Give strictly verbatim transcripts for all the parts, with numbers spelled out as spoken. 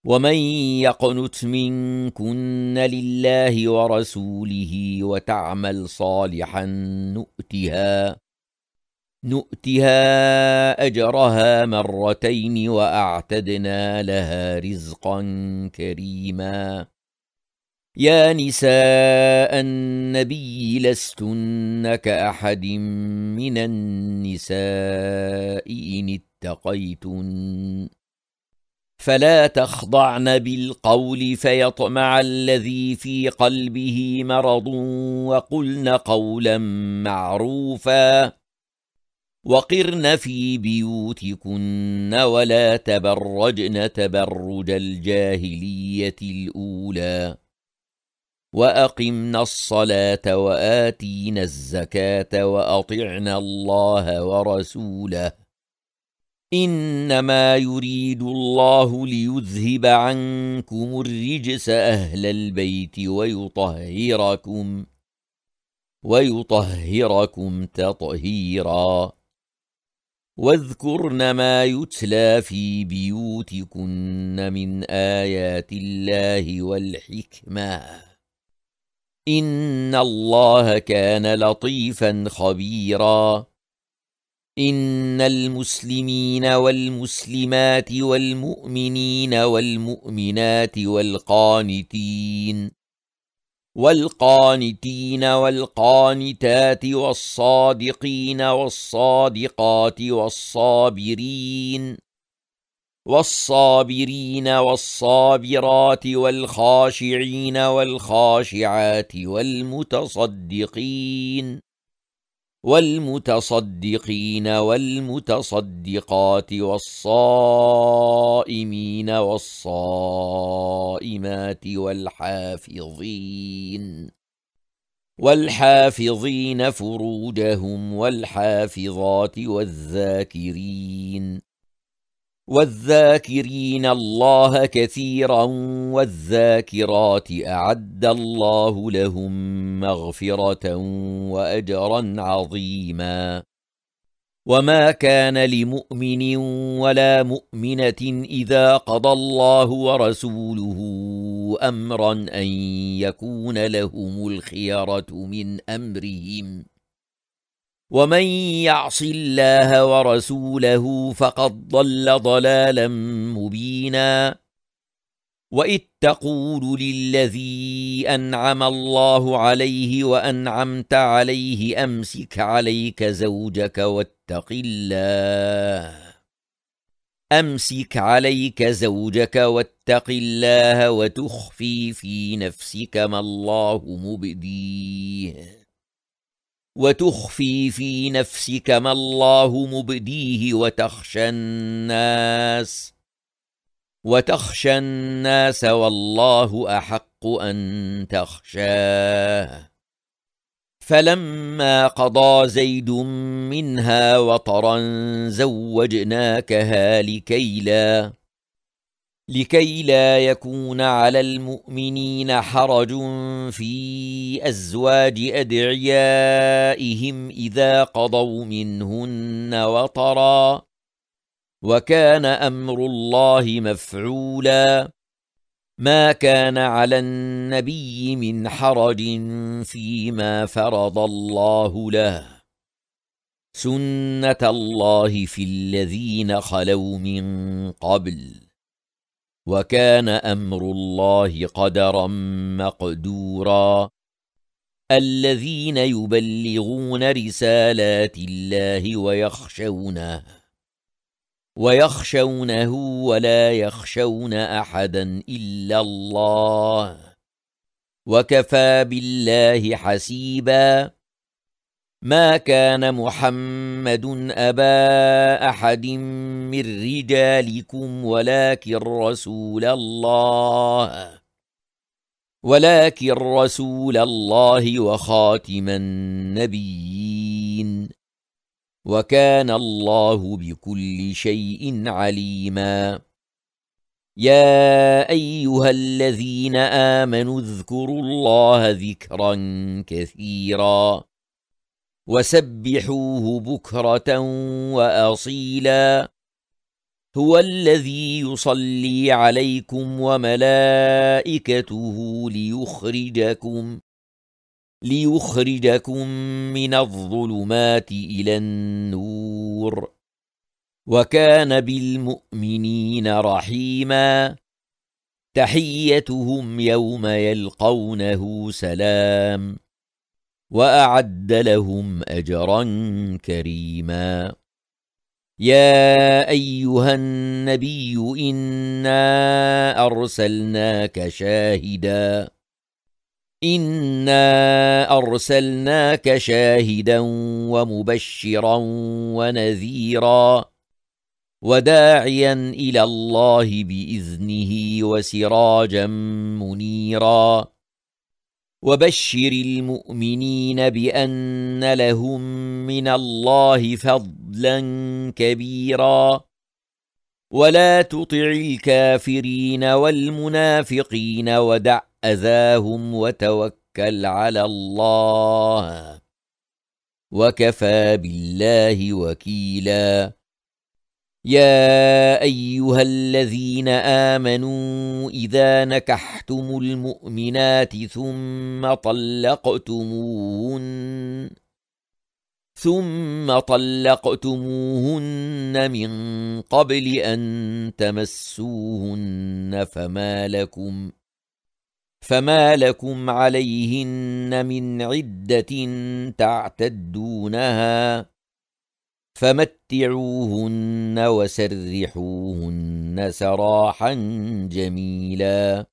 ومن يقنت منكن لله ورسوله وتعمل صالحا نؤتها نؤتها أجرها مرتين وأعتدنا لها رزقا كريما. يا نساء النبي لستن كأحد من النساء إن اتقيتن فلا تخضعن بالقول فيطمع الذي في قلبه مرض وقلن قولا معروفا وقرن في بيوتكن ولا تبرجن تبرج الجاهلية الأولى وأقمنا الصلاة وآتينا الزكاة وأطعنا الله ورسوله إنما يريد الله ليذهب عنكم الرجس أهل البيت ويطهركم ويطهركم تطهيرا. واذكرن ما يتلى في بيوتكن من آيات الله والحكمة إن الله كان لطيفا خبيرا. إن المسلمين والمسلمات والمؤمنين والمؤمنات والقانتين والقانتين والقانتات والصادقين والصادقات والصابرين والصابرين والصابرات والخاشعين والخاشعات والمتصدقين والمتصدقين والمتصدقات والصائمين والصائمات والحافظين والحافظين فروجهم والحافظات والذاكرين والذاكرين الله كثيرا والذاكرات أعد الله لهم مغفرة وأجرا عظيما. وما كان لمؤمن ولا مؤمنة إذا قضى الله ورسوله أمرا أن يكون لهم الخيرة من أمرهم ومن يعص الله ورسوله فقد ضل ضلالا مبينا. وإذ تقول للذي أنعم الله عليه وأنعمت عليه أمسك عليك زوجك واتق الله أمسك عليك زوجك واتق الله وتخفي في نفسك ما الله مبديه وتخفي في نفسك ما الله مبديه وتخشى الناس وتخشى الناس والله أحق أن تخشاه. فلما قضى زيد منها وطرا زوجناكها لكي لا لكي لا يكون على المؤمنين حرج في أزواج أدعيائهم إذا قضوا منهن وطرا وكان أمر الله مفعولا. ما كان على النبي من حرج فيما فرض الله له سنة الله في الذين خلوا من قبل وكان أمر الله قدرا مقدورا. الذين يبلغون رسالات الله ويخشونه ويخشونه ولا يخشون أحدا إلا الله وكفى بالله حسيبا. ما كان محمد أبا أحد من رجالكم ولكن رسول الله ولكن رسول الله وخاتم النبيين وكان الله بكل شيء عليما. يا أيها الذين آمنوا اذكروا الله ذكرا كثيرا وسبحوه بكرة وأصيلا. هو الذي يصلي عليكم وملائكته ليخرجكم ليخرجكم من الظلمات إلى النور وكان بالمؤمنين رحيما تحيتهم يوم يلقونه سلام وأعد لهم أجرا كريما يا أيها النبي إنا أرسلناك شاهدا إنا أرسلناك شاهدا ومبشرا ونذيرا وداعيا إلى الله بإذنه وسراجا منيرا وبشر المؤمنين بأن لهم من الله فضلا كبيرا ولا تطع الكافرين والمنافقين ودع أذاهم وتوكل على الله وكفى بالله وكيلا يا أيها الذين آمنوا إذا نكحتم المؤمنات ثم طلقتموهن ثم طلقتموهن من قبل أن تمسوهن فما لكم فما لكم عليهن من عدة تعتدونها فمتعوهن وسرحوهن سراحا جميلا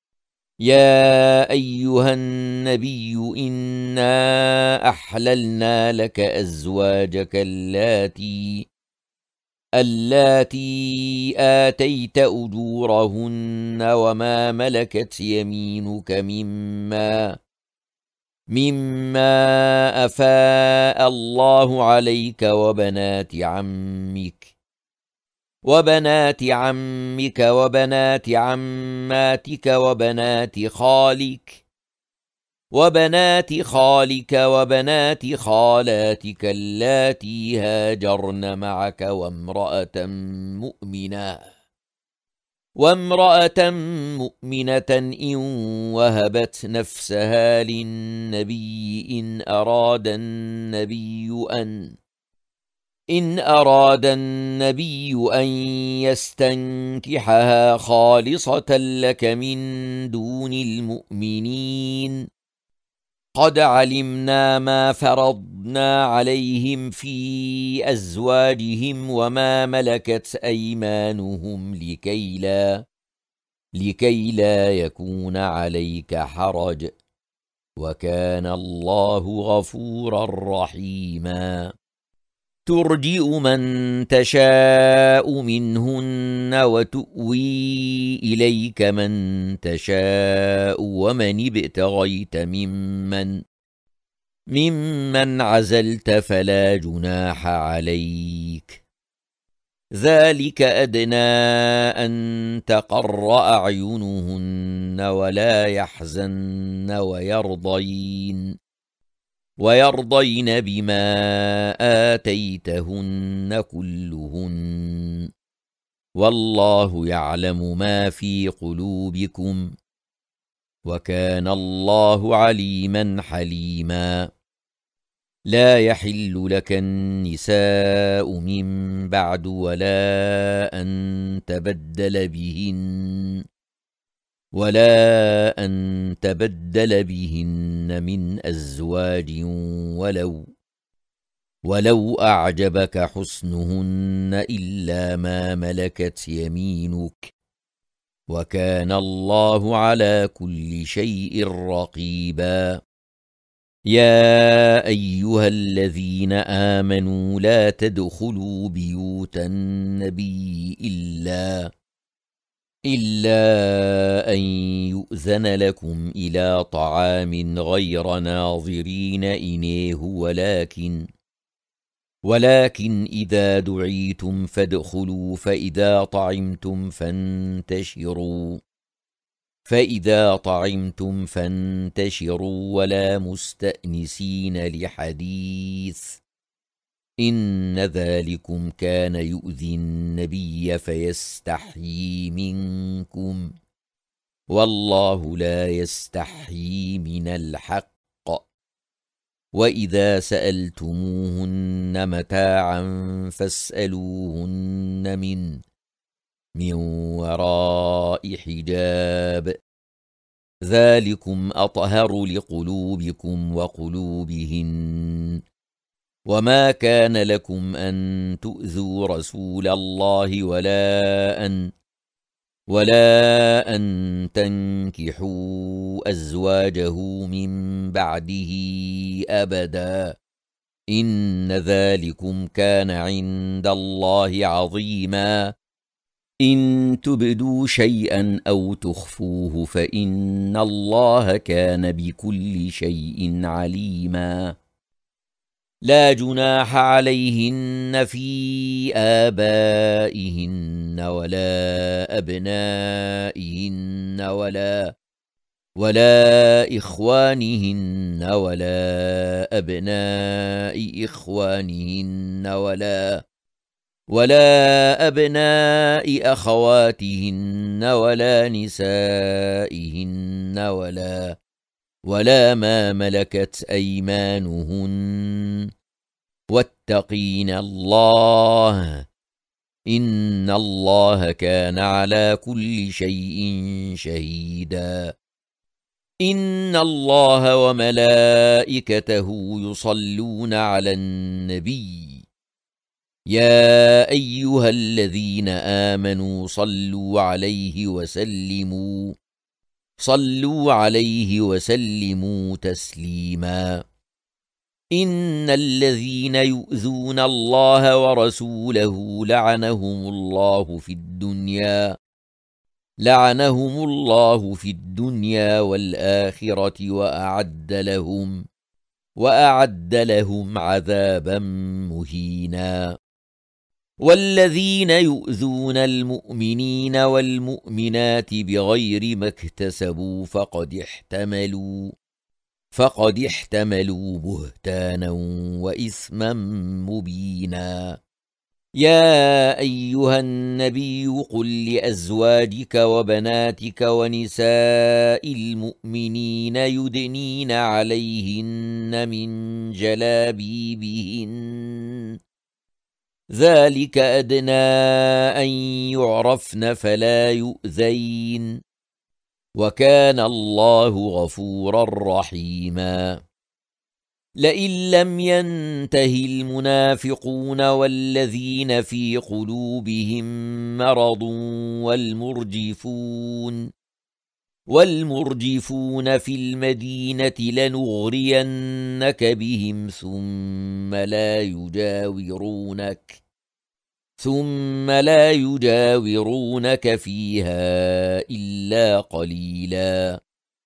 يا أيها النبي إنا أحللنا لك أزواجك اللاتي اللاتي آتيت أجورهن وما ملكت يمينك مما مما أفاء الله عليك وبنات عمك وبنات عمك وبنات عماتك وبنات خالك وبنات خالك وبنات خالاتك اللاتي هاجرن معك وامرأة مؤمنة وامرأة مؤمنة إن وهبت نفسها للنبي إن أراد النبي أن إن أراد النبي أن يستنكحها خالصة لك من دون المؤمنين قد علمنا ما فرضنا عليهم في أزواجهم وما ملكت أيمانهم لكي لا لكي لا يكون عليك حرج وكان الله غفورا رحيما ترجئ من تشاء منهن وتؤوي إليك من تشاء ومن ابتغيت ممن ممن عزلت فلا جناح عليك ذلك أدنى أن تقر أعينهن ولا يحزن ويرضين ويرضين بما آتيتهن كلهن والله يعلم ما في قلوبكم وكان الله عليما حليما لا يحل لك النساء من بعد ولا أن تبدل بهن ولا أن تبدل بهن من أزواج ولو ولو أعجبك حسنهن إلا ما ملكت يمينك وكان الله على كل شيء رقيبا يا أيها الذين آمنوا لا تدخلوا بيوت النبي إلا إلا أن يؤذن لكم إلى طعام غير ناظرين إنيه ولكن ولكن إذا دعيتم فادخلوا فإذا طعمتم فانتشروا فإذا طعمتم فانتشروا ولا مستأنسين لحديث إن ذلكم كان يؤذي النبي فيستحيي منكم والله لا يستحيي من الحق وإذا سألتموهن متاعا فاسألوهن من من وراء حجاب ذلكم أطهر لقلوبكم وقلوبهن وما كان لكم أن تؤذوا رسول الله ولا أن ولا أن تنكحوا أزواجه من بعده أبدا إن ذلكم كان عند الله عظيما إن تبدوا شيئا أو تخفوه فإن الله كان بكل شيء عليما لا جناح عليهن في آبائهن ولا أبنائهن ولا ولا إخوانهن ولا أبناء إخوانهن ولا ولا أبناء أخواتهن ولا نسائهن ولا ولا ما ملكت أيمانهن واتقين الله إن الله كان على كل شيء شهيدا إن الله وملائكته يصلون على النبي يا أيها الذين آمنوا صلوا عليه وسلموا صلوا عليه وسلموا تسليما إن الذين يؤذون الله ورسوله لعنهم الله في الدنيا لعنهم الله في الدنيا والآخرة وأعد لهم وأعد لهم عذابا مهينا والذين يؤذون المؤمنين والمؤمنات بغير ما اكتسبوا فقد احتملوا فقد احتملوا بهتانا وإثما مبينا يا أيها النبي قل لأزواجك وبناتك ونساء المؤمنين يدنين عليهن من جلابيبهن ذلك أدنى أن يعرفن فلا يؤذين وكان الله غفورا رحيما لئن لم ينته المنافقون والذين في قلوبهم مرض والمرجفون والمرجفون في المدينة لنغرينك بهم ثم لا يجاورونك ثم لا يجاورونك فيها إلا قليلا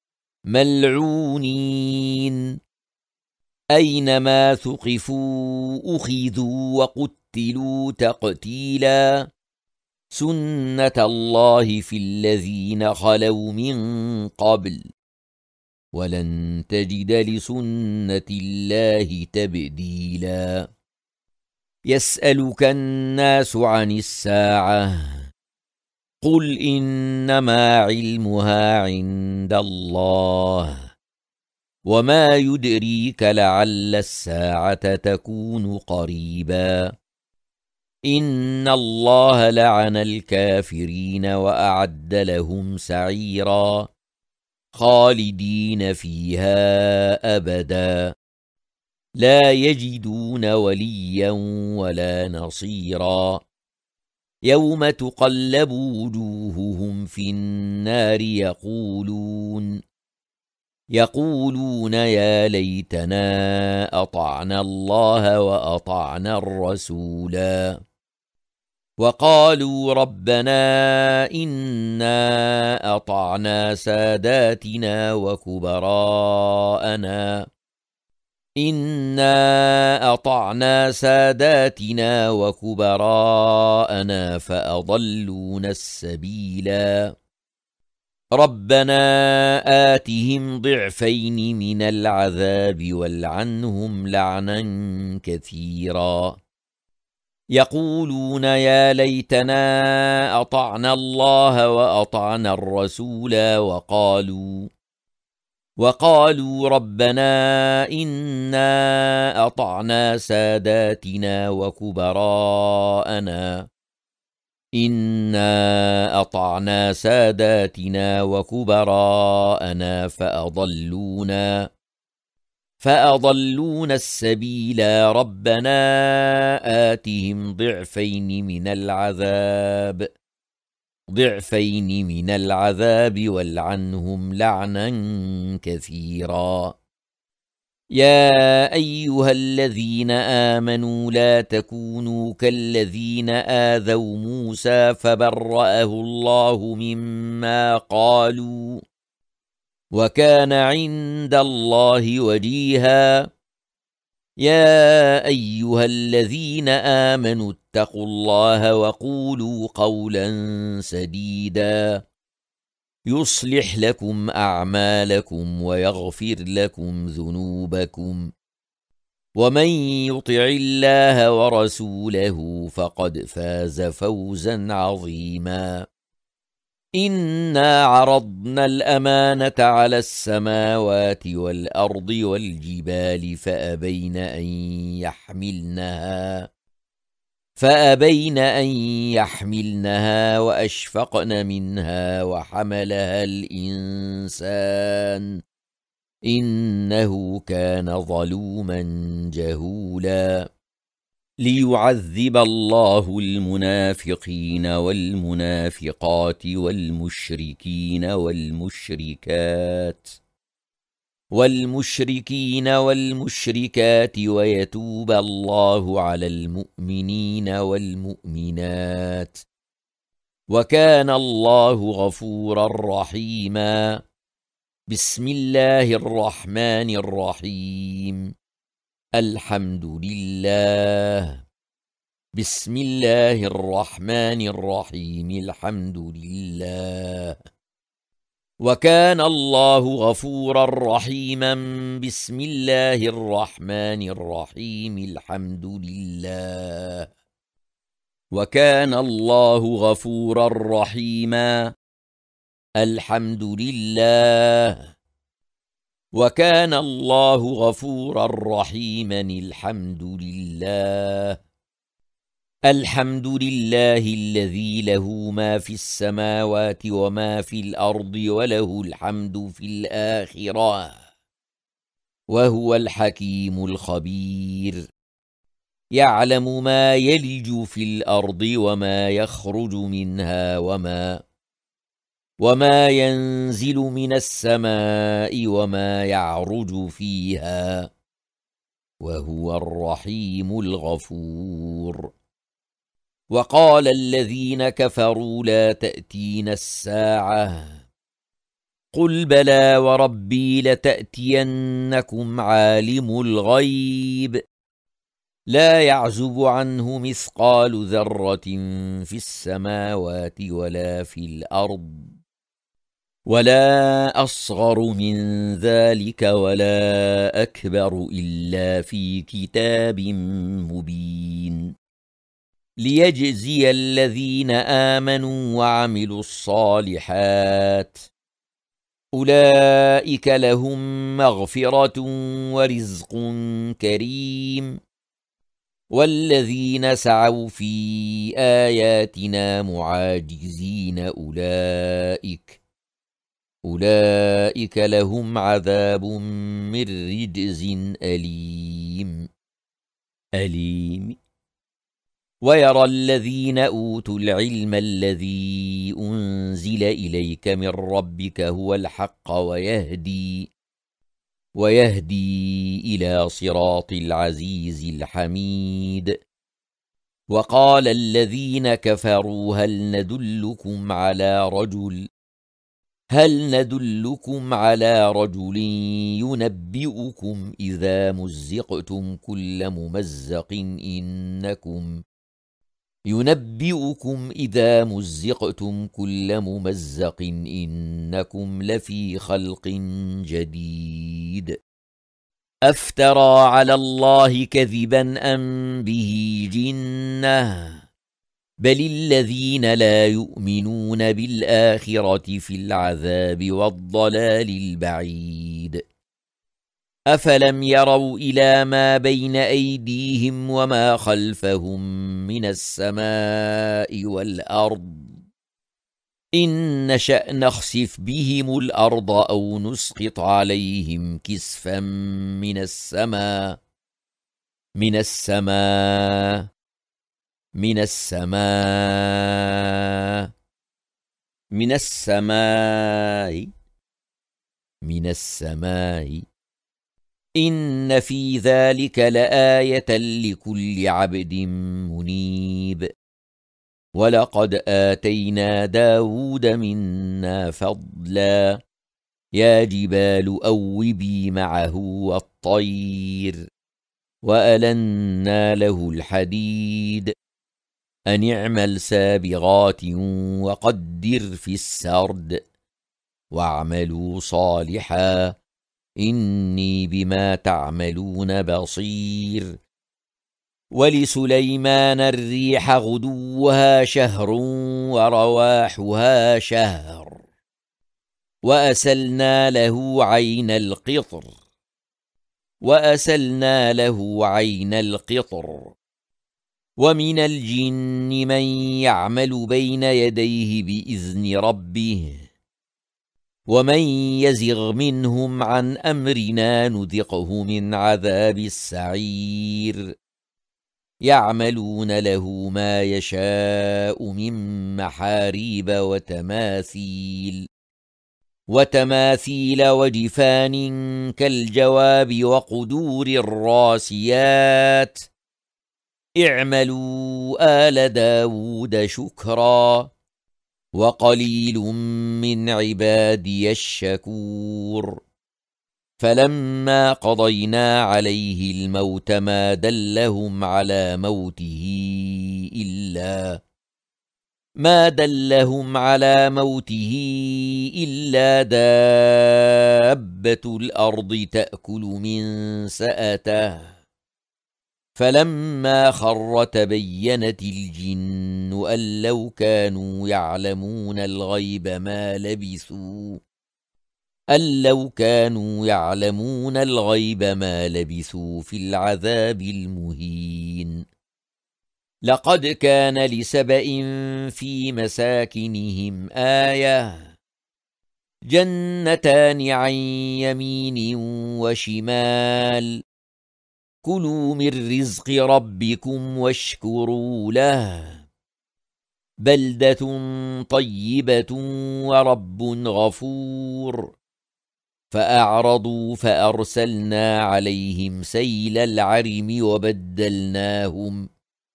ملعونين أينما ثقفوا أخذوا وقتلوا تقتيلا سنة الله في الذين خلوا من قبل ولن تجد لسنة الله تبديلا يسألك الناس عن الساعة قل إنما علمها عند الله وما يدريك لعل الساعة تكون قريبا إن الله لعن الكافرين وأعد لهم سعيرا خالدين فيها أبدا لا يجدون وليا ولا نصيرا يوم تقلب وجوههم في النار يقولون يقولون يا ليتنا أطعنا الله وأطعنا الرسولا وقالوا ربنا إنا أطعنا ساداتنا وكبراءنا إنا أطعنا ساداتنا وكبراءنا فأضلونا السبيلا ربنا آتهم ضعفين من العذاب والعنهم لعنا كثيرا يقولون يا ليتنا أطعنا الله وأطعنا الرسول وقالوا وقالوا ربنا إنا أطعنا ساداتنا وكبراءنا إنا أطعنا ساداتنا وكبراءنا فأضلونا فأضلونا السبيلا ربنا آتهم ضعفين من العذاب ضعفين من العذاب والعنهم لعنا كثيرا يا أيها الذين آمنوا لا تكونوا كالذين آذوا موسى فبرأه الله مما قالوا وكان عند الله وجيها يا أيها الذين آمنوا اتقوا الله وقولوا قولا سديدا يصلح لكم أعمالكم ويغفر لكم ذنوبكم ومن يطع الله ورسوله فقد فاز فوزا عظيما إنا عرضنا الأمانة على السماوات والأرض والجبال فأبين أن يحملنها فأبين أن يحملنها وأشفقن منها وحملها الإنسان إنه كان ظلوما جهولا ليعذب الله المنافقين والمنافقات والمشركين والمشركات والمشركين والمشركات ويتوب الله على المؤمنين والمؤمنات وكان الله غفورا رحيما بسم الله الرحمن الرحيم الحمد لله بسم الله الرحمن الرحيم الحمد لله وكان الله غفورا رحيما بسم الله الرحمن الرحيم الحمد لله وكان الله غفورا رحيما الحمد لله وكان الله غفورا رحيما الحمد لله الحمد لله الذي له ما في السماوات وما في الأرض وله الحمد في الآخرة وهو الحكيم الخبير يعلم ما يلج في الأرض وما يخرج منها وما وما ينزل من السماء وما يعرج فيها وهو الرحيم الغفور وقال الذين كفروا لا تأتينا الساعة قل بلى وربي لتأتينكم عالم الغيب لا يعزب عنه مثقال ذرة في السماوات ولا في الأرض ولا أصغر من ذلك ولا أكبر إلا في كتاب مبين ليجزي الذين آمنوا وعملوا الصالحات أولئك لهم مغفرة ورزق كريم والذين سعوا في آياتنا معاجزين أولئك أولئك لهم عذاب من رجز أليم أليم ويرى الذين أوتوا العلم الذي أنزل إليك من ربك هو الحق ويهدي ويهدي إلى صراط العزيز الحميد وقال الذين كفروا هل ندلكم على رجل هل ندلكم على رجل ينبئكم إذا مزقتم كل ممزق إنكم ينبئكم إذا مزقتم كل ممزق إنكم لفي خلق جديد أفترى على الله كذبا أم به جنة بل الذين لا يؤمنون بالآخرة في العذاب والضلال البعيد أفلم يروا إلى ما بين أيديهم وما خلفهم من السماء والأرض إن نشأ نخسف بهم الأرض أو نسقط عليهم كسفا من السماء من السماء من السماء من السماء من السماء إن في ذلك لآية لكل عبد منيب ولقد آتينا داود منا فضلا يا جبال أوبي معه والطير وألنا له الحديد أن اعمل سابغات وقدر في السرد واعملوا صالحا إني بما تعملون بصير ولسليمان الريح غدوها شهر ورواحها شهر وأسلنا له عين القطر وأسلنا له عين القطر ومن الجن من يعمل بين يديه بإذن ربه ومن يزغ منهم عن أمرنا نذقه من عذاب السعير يعملون له ما يشاء من محاريب وتماثيل وتماثيل وجفان كالجواب وقدور الراسيات اعملوا آل داود شكرا وقليل من عبادي الشكور فلما قضينا عليه الموت ما دلهم على موته إلا ما دلهم على موته إلا دابة الأرض تأكل من سأته فلما خر تبينت الجن أن لو كانوا يعلمون الغيب ما لبثوا أن لو كانوا يعلمون الغيب ما لبثوا في العذاب المهين لقد كان لسبإ في مساكنهم آية جنتان عن يمين وشمال كلوا من رزق ربكم واشكروا له بلدة طيبة ورب غفور فأعرضوا فأرسلنا عليهم سيل العرم وبدلناهم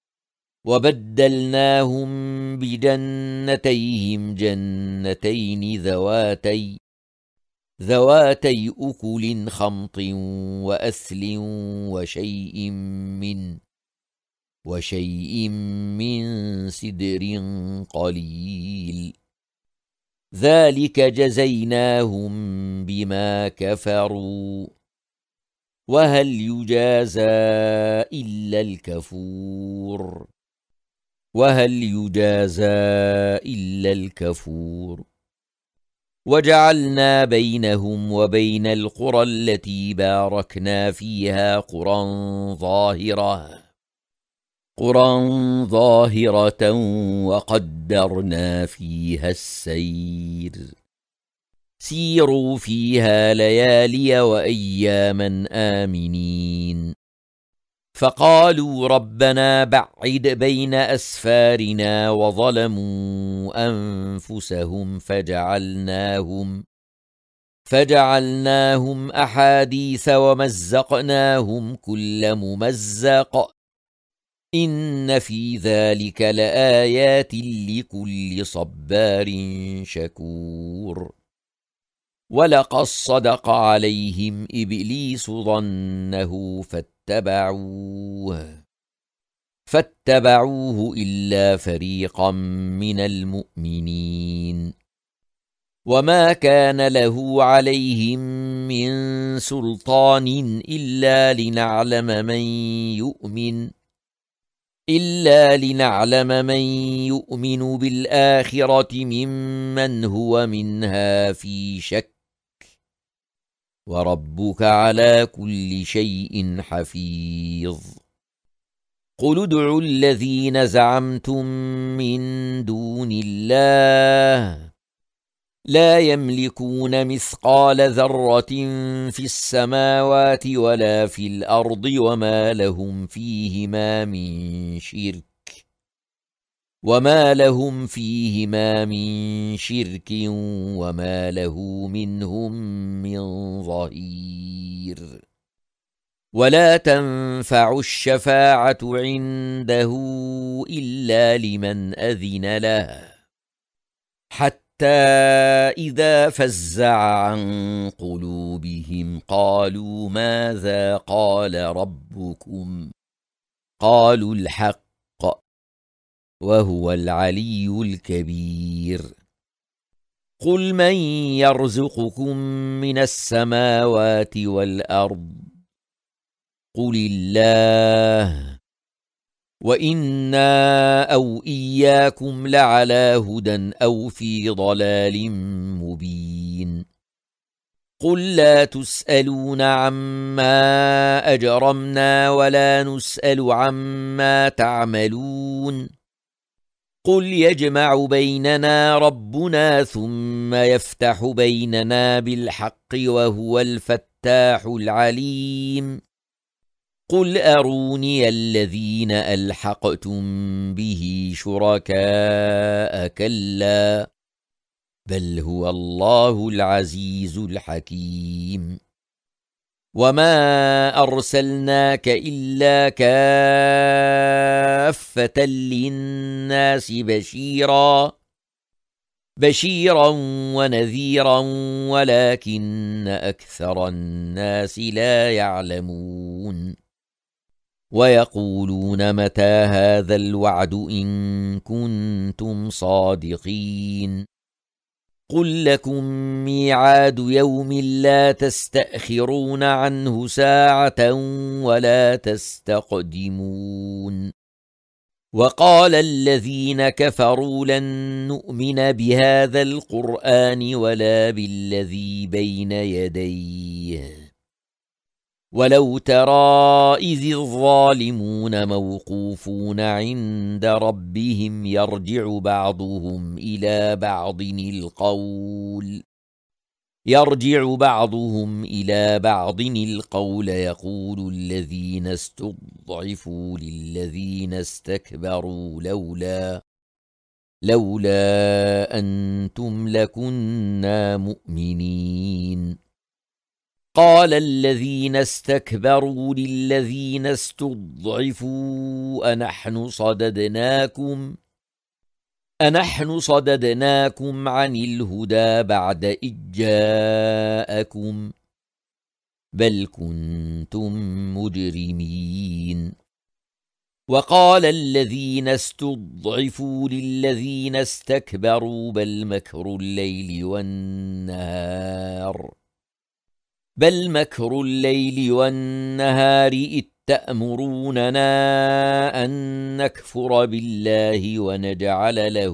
وبدلناهم بجنتيهم جنتين ذواتي ذواتي أكل خمط وأثل وشيء من وشيء من سدر قليل ذلك جزيناهم بما كفروا وهل يجازى إلا الكفور وهل يجازى إلا الكفور وجعلنا بينهم وبين القرى التي باركنا فيها قرى ظاهرة قرى ظاهرة وقدرنا فيها السير سيروا فيها ليالي وأياما آمنين فقالوا ربنا بعد بين أسفارنا وظلموا أنفسهم فجعلناهم فجعلناهم أحاديث ومزقناهم كل ممزق إن في ذلك لآيات لكل صبار شكور ولقد صدق عليهم إبليس ظنه فاتبعوه فاتبعوه إلا فريقا من المؤمنين وما كان له عليهم من سلطان إلا لنعلم من يؤمن إلا لنعلم من يؤمن بالآخرة ممن هو منها في شك وربك على كل شيء حفيظ قل ادعوا الذين زعمتم من دون الله لا يملكون مثقال ذرة في السماوات ولا في الأرض وما لهم فيهما من شرك وما لهم فيهما من شرك وما له منهم من ظهير ولا تنفع الشفاعة عنده إلا لمن أذن له حتى إذا فزع عن قلوبهم قالوا ماذا قال ربكم قالوا الحق وهو العلي الكبير قل من يرزقكم من السماوات والأرض قل الله وإنا أو إياكم لعلى هدى أو في ضلال مبين قل لا تسألون عما أجرمنا ولا نسأل عما تعملون قل يجمع بيننا ربنا ثم يفتح بيننا بالحق وهو الفتاح العليم قل أروني الذين ألحقتم به شركاء كلا بل هو الله العزيز الحكيم وما أرسلناك إلا كافة للناس بشيرا بشيرا ونذيرا ولكن أكثر الناس لا يعلمون ويقولون متى هذا الوعد إن كنتم صادقين قل لكم ميعاد يوم لا تستأخرون عنه ساعة ولا تستقدمون وقال الذين كفروا لن نؤمن بهذا القرآن ولا بالذي بين يديه ولو ترى إذ الظالمون موقوفون عند ربهم يرجع بعضهم إلى بعض القول يرجع بعضهم إلى بعض القول يقول الذين استضعفوا للذين استكبروا لولا لولا أنتم لكنا مؤمنين قال الذين استكبروا للذين استضعفوا أنحن صددناكم أنحن صددناكم عن الهدى بعد إذ جاءكم بل كنتم مجرمين وقال الذين استضعفوا للذين استكبروا بل مكر الليل والنهار بل مكر الليل والنهار إذ تأمروننا أن نكفر بالله ونجعل له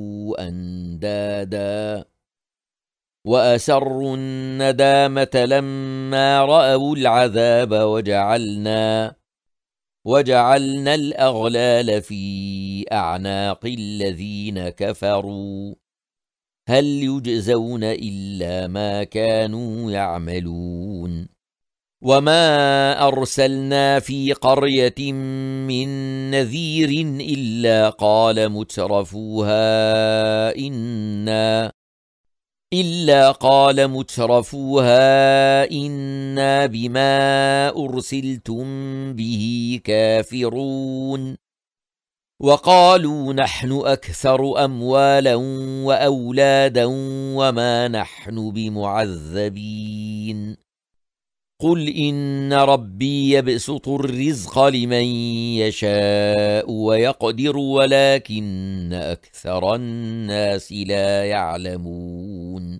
أندادا وأسروا الندامة لما رأوا العذاب وجعلنا وجعلنا الأغلال في أعناق الذين كفروا هل يجزون إلا ما كانوا يعملون وما أرسلنا في قرية من نذير إلا قال مترفوها إنا إلا قال مترفوها إنا بما أرسلتم به كافرون وقالوا نحن أكثر أموالا وأولادا وما نحن بمعذبين قل إن ربي يبسط الرزق لمن يشاء ويقدر ولكن أكثر الناس لا يعلمون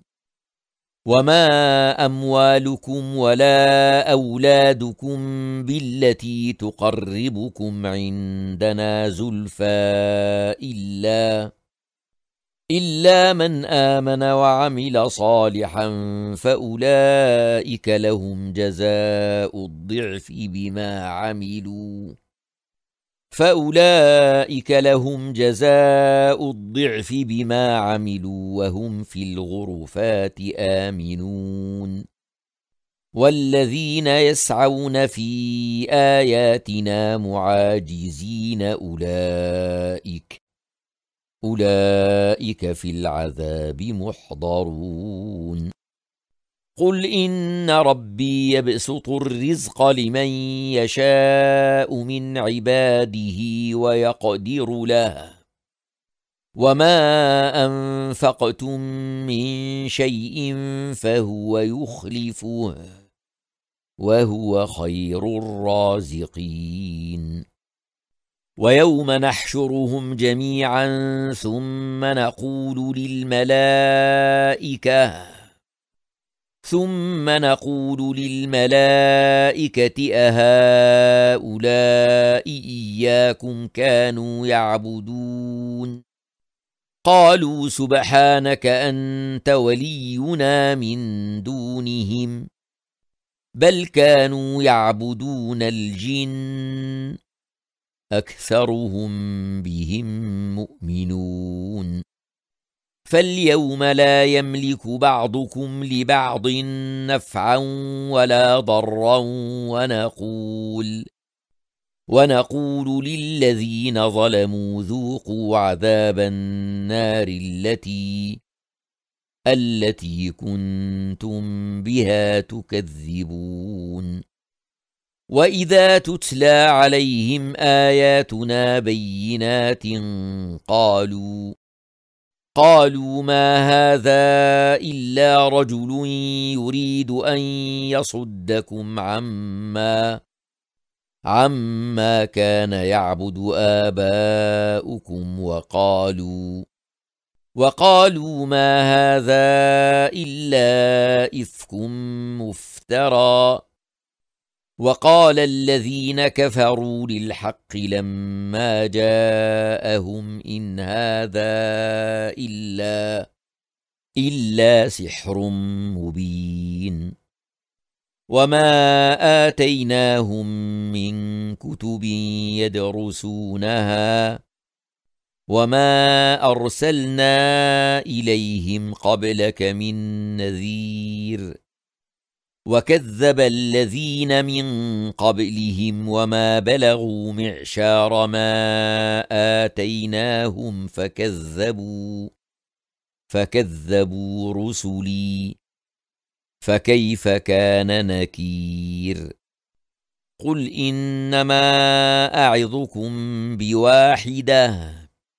وما أموالكم ولا أولادكم بالتي تقربكم عندنا زلفى إلا إلا من آمن وعمل صالحا فأولئك لهم جزاء الضعف بما عملوا فأولئك لهم جزاء الضعف بما عملوا وهم في الغرفات آمنون والذين يسعون في آياتنا معاجزين أولئك أولئك في العذاب محضرون قل إن ربي يبسط الرزق لمن يشاء من عباده ويقدر له وما أنفقتم من شيء فهو يخلفه وهو خير الرازقين ويوم نحشرهم جميعا ثم نقول للملائكة ثم نقول للملائكة أهؤلاء إياكم كانوا يعبدون قالوا سبحانك أنت ولينا من دونهم بل كانوا يعبدون الجن أكثرهم بهم مؤمنون فاليوم لا يملك بعضكم لبعض نفعا ولا ضرا ونقول ونقول للذين ظلموا ذوقوا عذاب النار التي التي كنتم بها تكذبون وإذا تتلى عليهم آياتنا بينات قالوا قالوا ما هذا إلا رجل يريد أن يصدكم عما عما كان يعبد آباؤكم وقالوا وقالوا ما هذا إلا إفك مفترى وقال الذين كفروا للحق لما جاءهم إن هذا إلا إلا سحر مبين وما آتيناهم من كتب يدرسونها وما أرسلنا إليهم قبلك من نذير وكذب الذين من قبلهم وما بلغوا معشار ما آتيناهم فكذبوا فكذبوا رسلي فكيف كان نكير قل إنما أعظكم بواحدة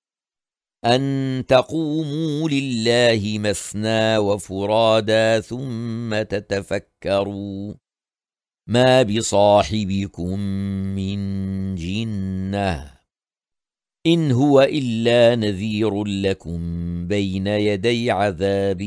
أن تقوموا لله مثنى وفرادا ثم تتفكروا ما بصاحبكم من جنة إن هو إلا نذير لكم بين يدي عذاب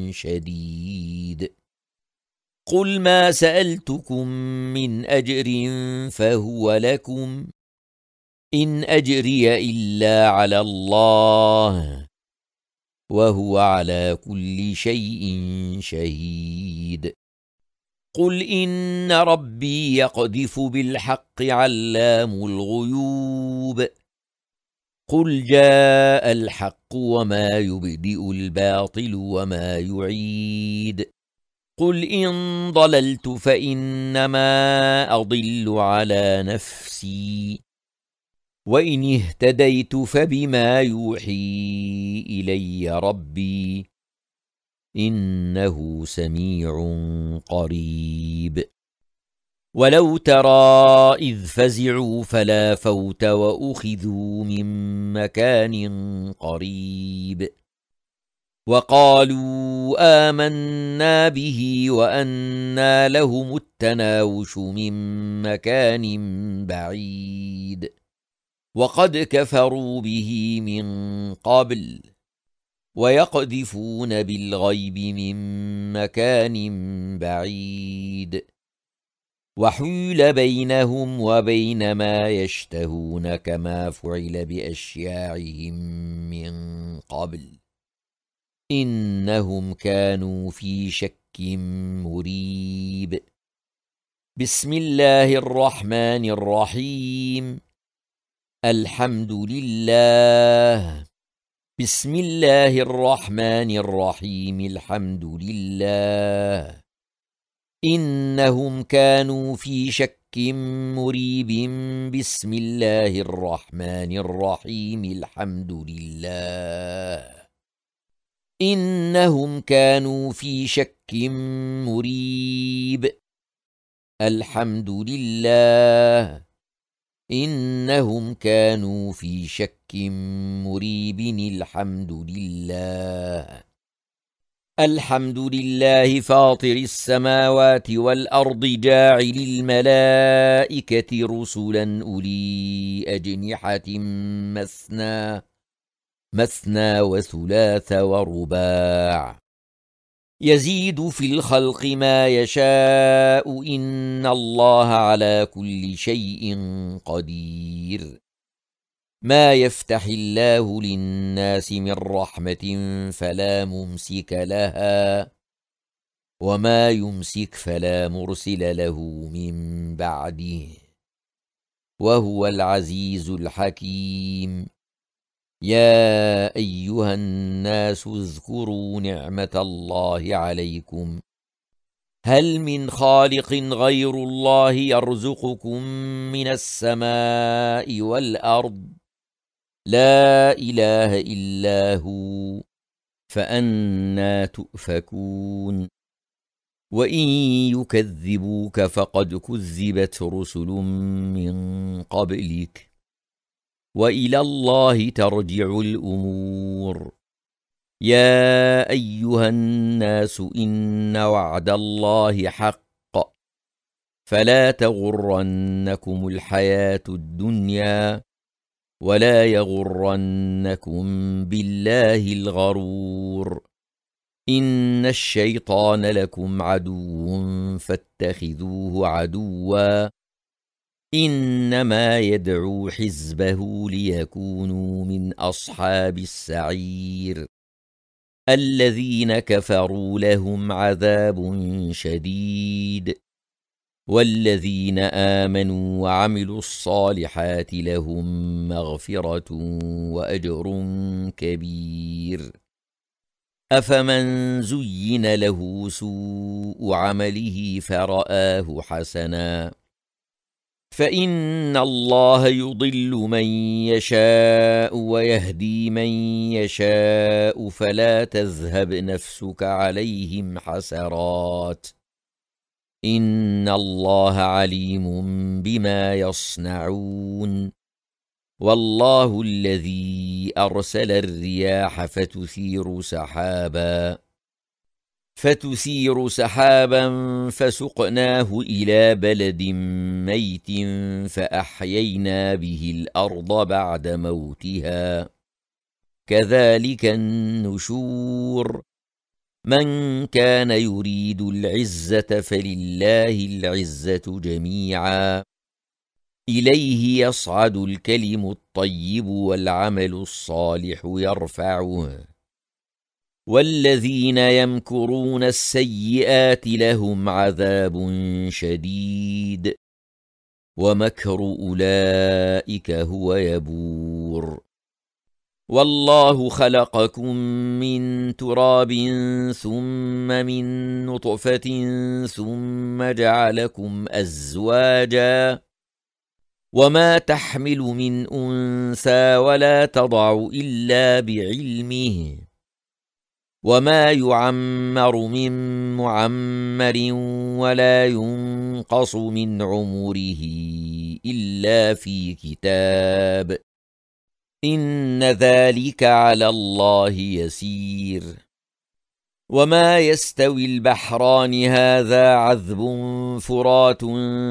شديد قل ما سألتكم من أجر فهو لكم إن أجري إلا على الله وهو على كل شيء شهيد قل إن ربي يقذف بالحق علام الغيوب قل جاء الحق وما يبدئ الباطل وما يعيد قل إن ضللت فإنما أضل على نفسي وإن اهتديت فبما يوحي إلي ربي إنه سميع قريب ولو ترى إذ فزعوا فلا فوت وأخذوا من مكان قريب وقالوا آمنا به وأنى لهم التناوش من مكان بعيد وقد كفروا به من قبل ويقذفون بالغيب من مكان بعيد وحيل بينهم وبين ما يشتهون كما فعل بأشياعهم من قبل إنهم كانوا في شك مريب. بسم الله الرحمن الرحيم. الحمد لله. بسم الله الرحمن الرحيم. الحمد لله. إنهم كانوا في شك مريب. بسم الله الرحمن الرحيم. الحمد لله. إنهم كانوا في شك مريب. الحمد لله. إنهم كانوا في شك مريب. الحمد لله. الحمد لله فاطر السماوات والأرض جاعل الملائكة رسلا أولي أجنحة مثنى مثنى وثلاث ورباع يزيد في الخلق ما يشاء إن الله على كل شيء قدير. ما يفتح الله للناس من رحمة فلا ممسك لها وما يمسك فلا مرسل له من بعده وهو العزيز الحكيم. يا أيها الناس اذكروا نعمة الله عليكم هل من خالق غير الله يرزقكم من السماء والأرض لا إله إلا هو فأنى تؤفكون. وإن يكذبوك فقد كذبت رسل من قبلك وإلى الله ترجع الأمور. يا أيها الناس إن وعد الله حق فلا تغرنكم الحياة الدنيا ولا يغرنكم بالله الغرور. إن الشيطان لكم عدو فاتخذوه عدوا إنما يدعو حزبه ليكونوا من أصحاب السعير. الذين كفروا لهم عذاب شديد والذين آمنوا وعملوا الصالحات لهم مغفرة وأجر كبير. أفمن زين له سوء عمله فرآه حسنا فإن الله يضل من يشاء ويهدي من يشاء فلا تذهب نفسك عليهم حسرات إن الله عليم بما يصنعون. والله الذي أرسل الرياح فتثير سحابا فتثير سحابا فسقناه إلى بلد ميت فأحيينا به الأرض بعد موتها كذلك النشور. من كان يريد العزة فلله العزة جميعا إليه يصعد الكلم الطيب والعمل الصالح يرفعه والذين يمكرون السيئات لهم عذاب شديد ومكر أولئك هو يبور. والله خلقكم من تراب ثم من نطفة ثم جعلكم أزواجا وما تحمل من أنثى ولا تضع إلا بعلمه وما يعمر من معمر ولا ينقص من عمره إلا في كتاب إن ذلك على الله يسير. وما يستوي البحران هذا عذب فرات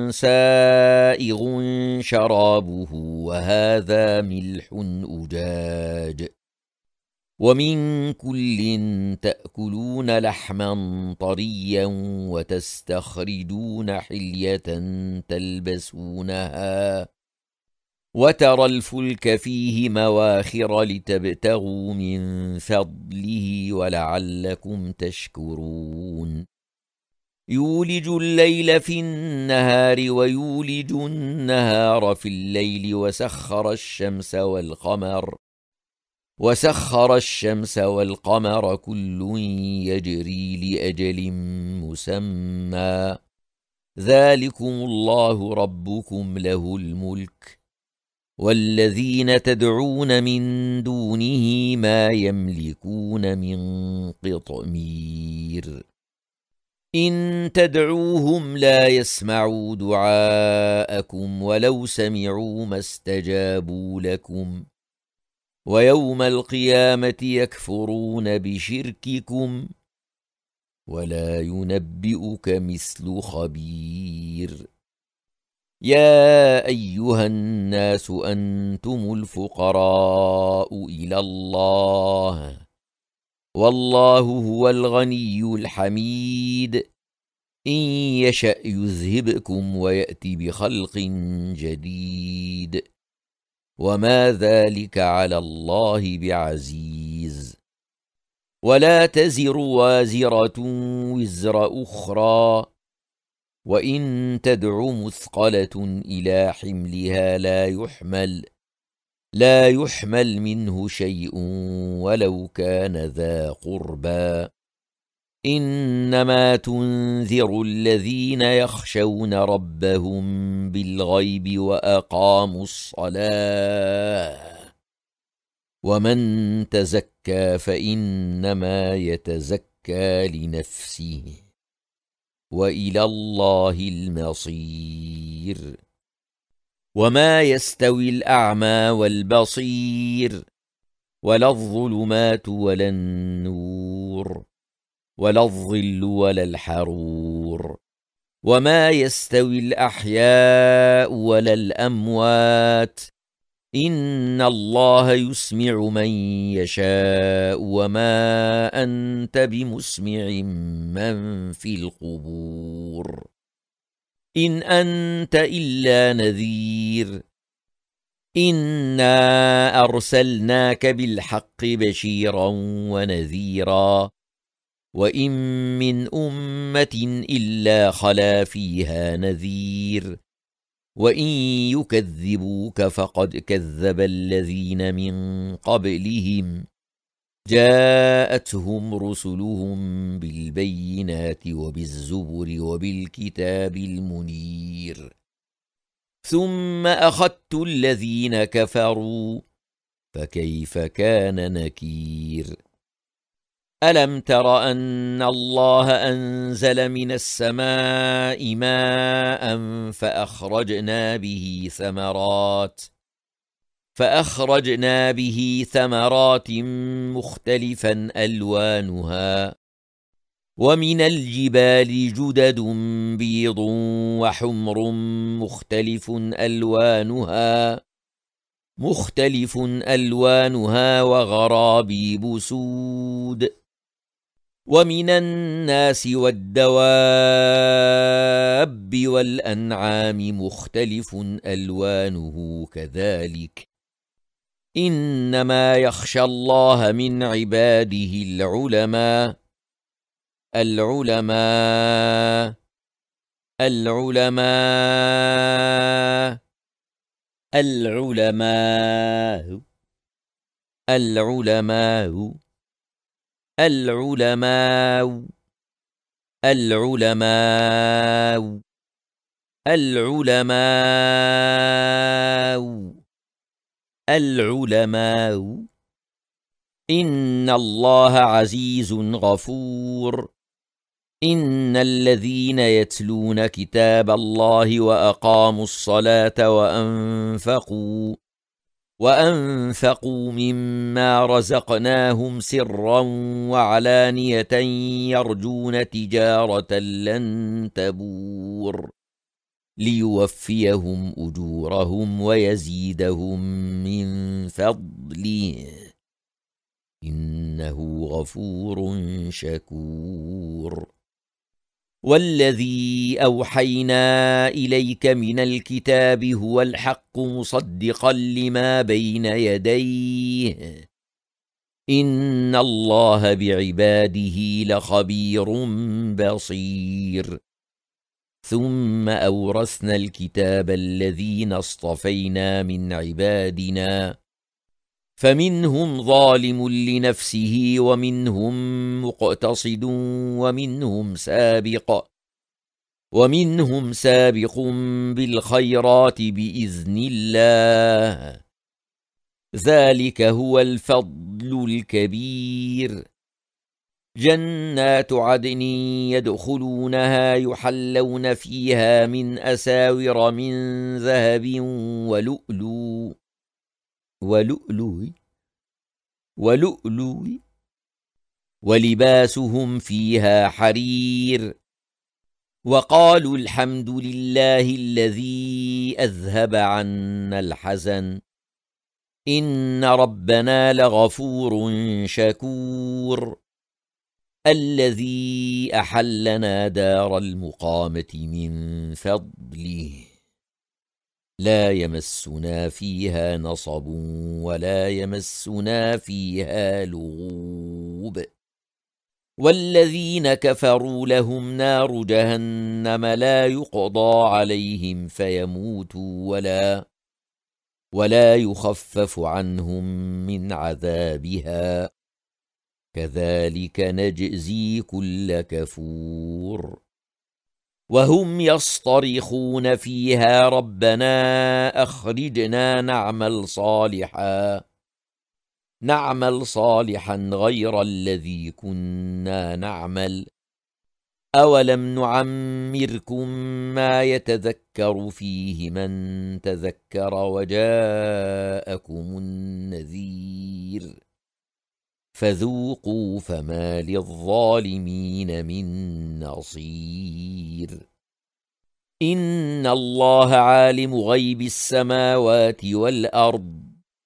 سائغ شرابه وهذا ملح أجاج ومن كل تأكلون لحما طريا وتستخرجون حلية تلبسونها وترى الفلك فيه مواخر لتبتغوا من فضله ولعلكم تشكرون يولج الليل في النهار ويولج النهار في الليل وسخر الشمس والقمر وسخر الشمس والقمر كل يجري لأجل مسمى ذلكم الله ربكم له الملك والذين تدعون من دونه ما يملكون من قطمير إن تدعوهم لا يسمعوا دعاءكم ولو سمعوا ما استجابوا لكم ويوم القيامة يكفرون بشرككم ولا ينبئك مثل خبير يا أيها الناس أنتم الفقراء إلى الله والله هو الغني الحميد إن يشأ يذهبكم ويأت بخلق جديد وما ذلك على الله بعزيز ولا تزر وازرة وزر أخرى وإن تدع مثقلة إلى حملها لا يحمل لا يحمل منه شيء ولو كان ذا قربى إنما تنذر الذين يخشون ربهم بالغيب وأقاموا الصلاة ومن تزكى فإنما يتزكى لنفسه وإلى الله المصير وما يستوي الأعمى والبصير ولا الظلمات ولا النور ولا الظل ولا الحرور وما يستوي الأحياء ولا الأموات إن الله يسمع من يشاء وما أنت بمسمع من في القبور إن أنت إلا نذير إنا أرسلناك بالحق بشيرا ونذيرا وإن من أمة إلا خلا فيها نذير وإن يكذبوك فقد كذب الذين من قبلهم جاءتهم رسلهم بالبينات وبالزبر وبالكتاب المنير ثم أخذت الذين كفروا فكيف كان نكير ألم تر أن الله أنزل من السماء ماء فأخرجنا به ثمرات فأخرجنا به ثمرات مختلفا ألوانها ومن الجبال جدد بيض وحمر مختلف ألوانها مختلف ألوانها وغرابيب سود ومن الناس والدواب والأنعام مختلف ألوانه كذلك إنما يخشى الله من عباده العلماء العلماء العلماء العلماء العلماء العلماء العلماء العلماء العلماء إن الله عزيز غفور إن الذين يتلون كتاب الله وأقاموا الصلاة وأنفقوا وأنفقوا مما رزقناهم سرا وعلانية يرجون تجارة لن تبور ليوفيهم أجورهم ويزيدهم من فضله إنه غفور شكور. والذي أوحينا إليك من الكتاب هو الحق مصدقا لما بين يديه إن الله بعباده لخبير بصير. ثم أورثنا الكتاب الذين اصطفينا من عبادنا فمنهم ظالم لنفسه ومنهم مقتصد ومنهم سابق ومنهم سابق بالخيرات بإذن الله ذلك هو الفضل الكبير. جنات عدن يدخلونها يحلون فيها من أساور من ذهب ولؤلؤ ولؤلؤ ولؤلؤ ولباسهم فيها حرير. وقالوا الحمد لله الذي أذهب عنا الحزن إن ربنا لغفور شكور. الذي أحلنا دار المقامة من فضله لا يمسنا فيها نصب ولا يمسنا فيها لغوب. والذين كفروا لهم نار جهنم لا يقضى عليهم فيموتوا ولا ولا يخفف عنهم من عذابها كذلك نجزي كل كفور. وهم يصطرخون فيها ربنا أخرجنا نعمل صالحا نعمل صالحا غير الذي كنا نعمل أولم نعمركم ما يتذكر فيه من تذكر وجاءكم النذير فذوقوا فما للظالمين من نصير. إن الله عالم غيب السماوات والأرض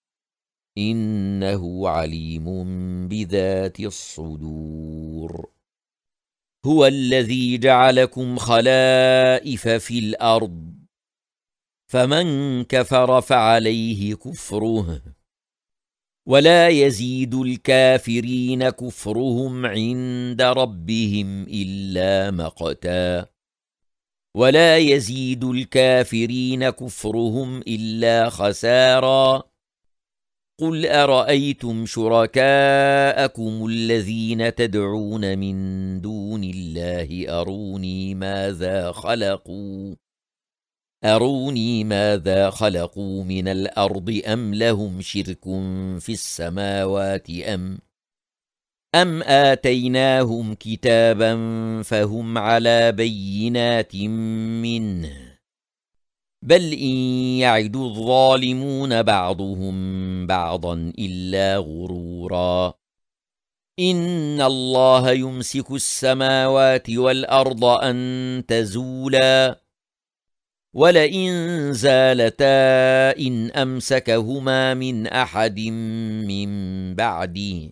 إنه عليم بذات الصدور. هو الذي جعلكم خلائف في الأرض فمن كفر فعليه كفره ولا يزيد الكافرين كفرهم عند ربهم إلا مقتا ولا يزيد الكافرين كفرهم إلا خسارا. قل أرأيتم شركاءكم الذين تدعون من دون الله أروني ماذا خلقوا أروني ماذا خلقوا من الأرض أم لهم شرك في السماوات أم أم آتيناهم كتابا فهم على بينات منه بل إن يعد الظالمون بعضهم بعضا إلا غرورا. إن الله يمسك السماوات والأرض أن تزولا ولئن زالتا إن أمسكهما من أحد من بعده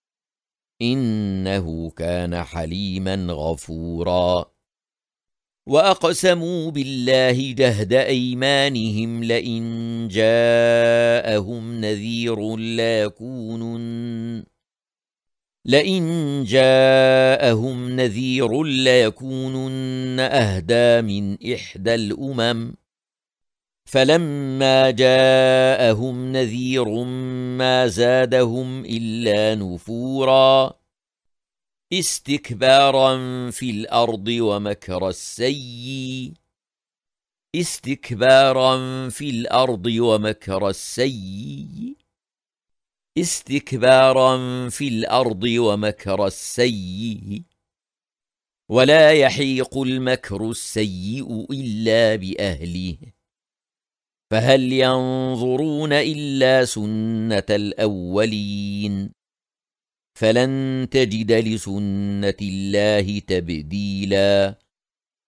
إنه كان حليما غفورا. وأقسموا بالله جهد أيمانهم لئن جاءهم نذير ليكونن لئن جاءهم نذير ليكونن أهدى من إحدى الأمم فلما جاءهم نذير ما زادهم إلا نفورا استكبارا في الأرض ومكر السيئ استكبارا في الأرض ومكر السيئ استكبارا في الأرض ومكر السيئ ولا يحيق المكر السيئ إلا بأهله فهل ينظرون إلا سنة الأولين فلن تجد لسنة الله تبديلا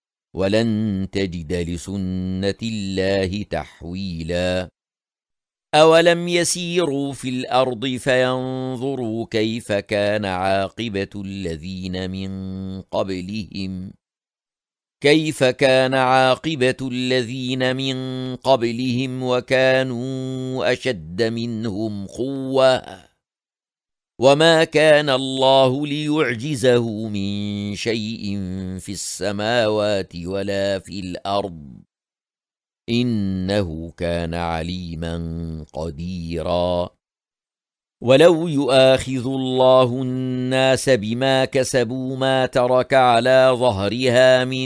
ولن تجد لسنة الله تحويلا. أولم يسيروا في الأرض فينظروا كيف كان عاقبة الذين من قبلهم كيف كان عاقبة الذين من قبلهم وكانوا أشد منهم قوة وما كان الله ليعجزه من شيء في السماوات ولا في الأرض إنه كان عليما قديرا ولو يؤاخذ الله الناس بما كسبوا ما ترك على ظهرها من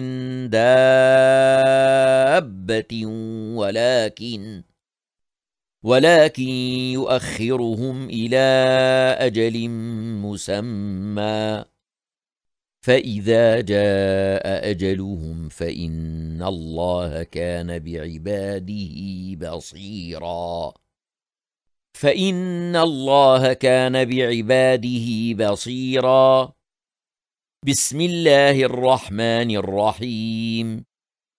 دابة ولكن ولكن يؤخرهم إلى أجل مسمى فإذا جاء أجلهم فإن الله كان بعباده بصيرا فإن الله كان بعباده بصيرا بسم الله الرحمن الرحيم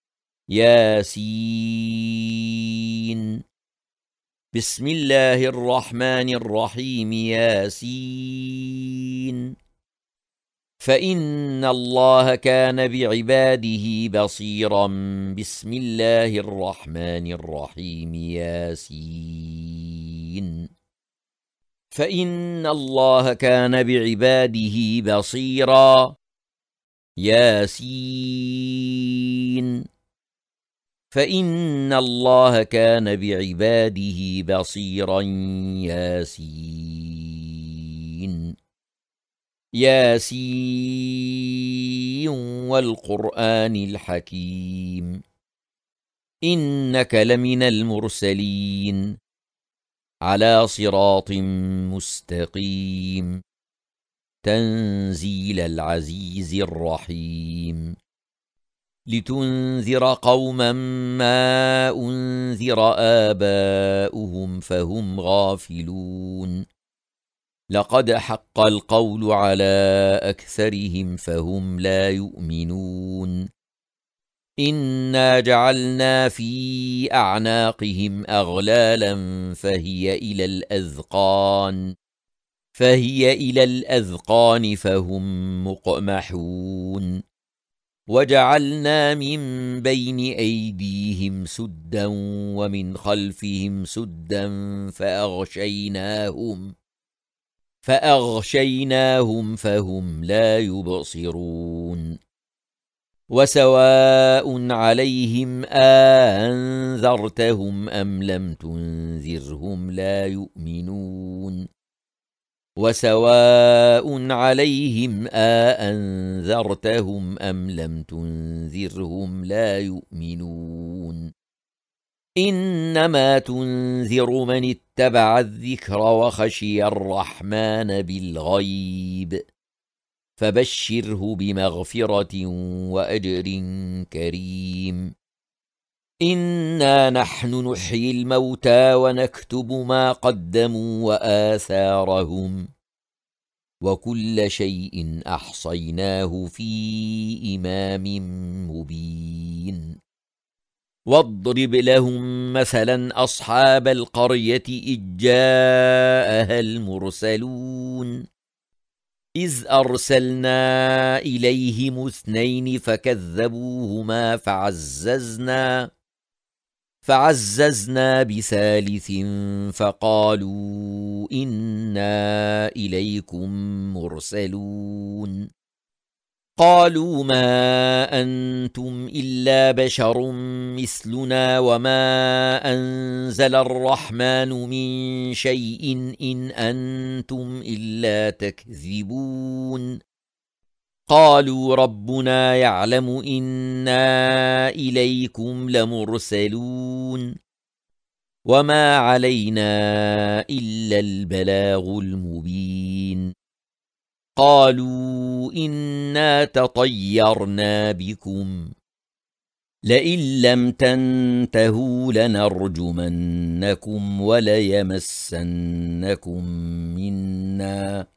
ياسين بسم الله الرحمن الرحيم ياسين فإن الله كان بعباده بصيرا بسم الله الرحمن الرحيم ياسين فإن الله كان بعباده بصيرا ياسين فإن الله كان بعباده بصيرا ياسين ياسين والقرآن الحكيم إنك لمن المرسلين على صراط مستقيم تنزيل العزيز الرحيم لتنذر قوما ما أنذر آباؤهم فهم غافلون لقد حق القول على أكثرهم فهم لا يؤمنون إنا جعلنا في أعناقهم أغلالا فهي إلى الأذقان فهي إلى الأذقان فهم مقمحون وجعلنا من بين أيديهم سدا ومن خلفهم سدا فأغشيناهم فأغشيناهم فهم لا يبصرون وسواء عليهم أنذرتهم أم لم تنذرهم لا يؤمنون وسواء عليهم أنذرتهم أم لم تنذرهم لا يؤمنون إنما تنذر من اتبع الذكر وخشي الرحمن بالغيب فبشره بمغفرة وأجر كريم إنا نحن نحيي الموتى ونكتب ما قدموا وآثارهم وكل شيء أحصيناه في إمام مبين واضرب لهم مثلا أصحاب القرية إذ جاءها المرسلون إذ أرسلنا إليهم اثنين فكذبوهما فعززنا فعززنا بثالث فقالوا إنا إليكم مرسلون قالوا ما أنتم إلا بشر مثلنا وما أنزل الرحمن من شيء إن أنتم إلا تكذبون قالوا ربنا يعلم إنا إليكم لمرسلون وما علينا إلا البلاغ المبين قالوا إنا تطيرنا بكم لئن لم تنتهوا لنرجمنكم وليمسنكم منا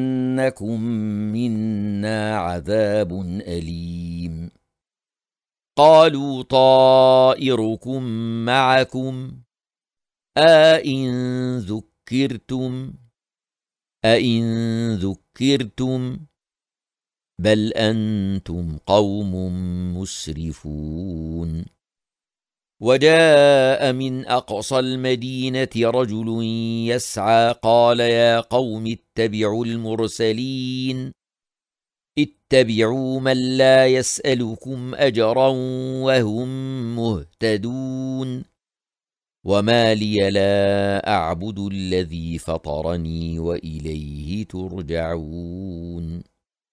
وليمسنكم منا عذاب أليم قالوا طائركم معكم أئن ذكرتم أئن ذكرتم بل أنتم قوم مسرفون وجاء من أقصى المدينة رجل يسعى قال يا قوم اتبعوا المرسلين اتبعوا من لا يسألكم أجرا وهم مهتدون وما لي لا أعبد الذي فطرني وإليه ترجعون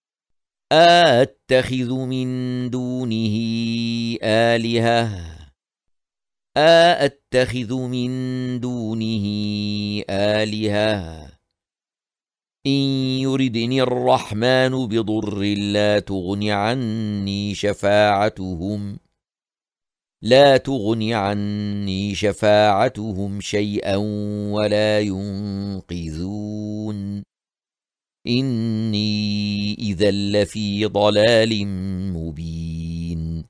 أأتخذ من دونه آلهة أأتخذ من دونه آلهة إن يردني الرحمن بضر لا تغن عني شفاعتهم لا تغن عني شفاعتهم شيئا ولا ينقذون إني إذا لفي ضلال مبين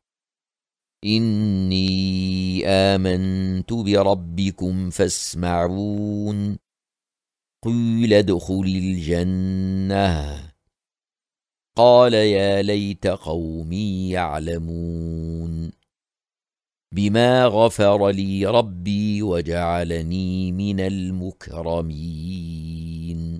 إني آمنت بربكم فاسمعون قيل ادخل الجنة قال يا ليت قومي يعلمون بما غفر لي ربي وجعلني من المكرمين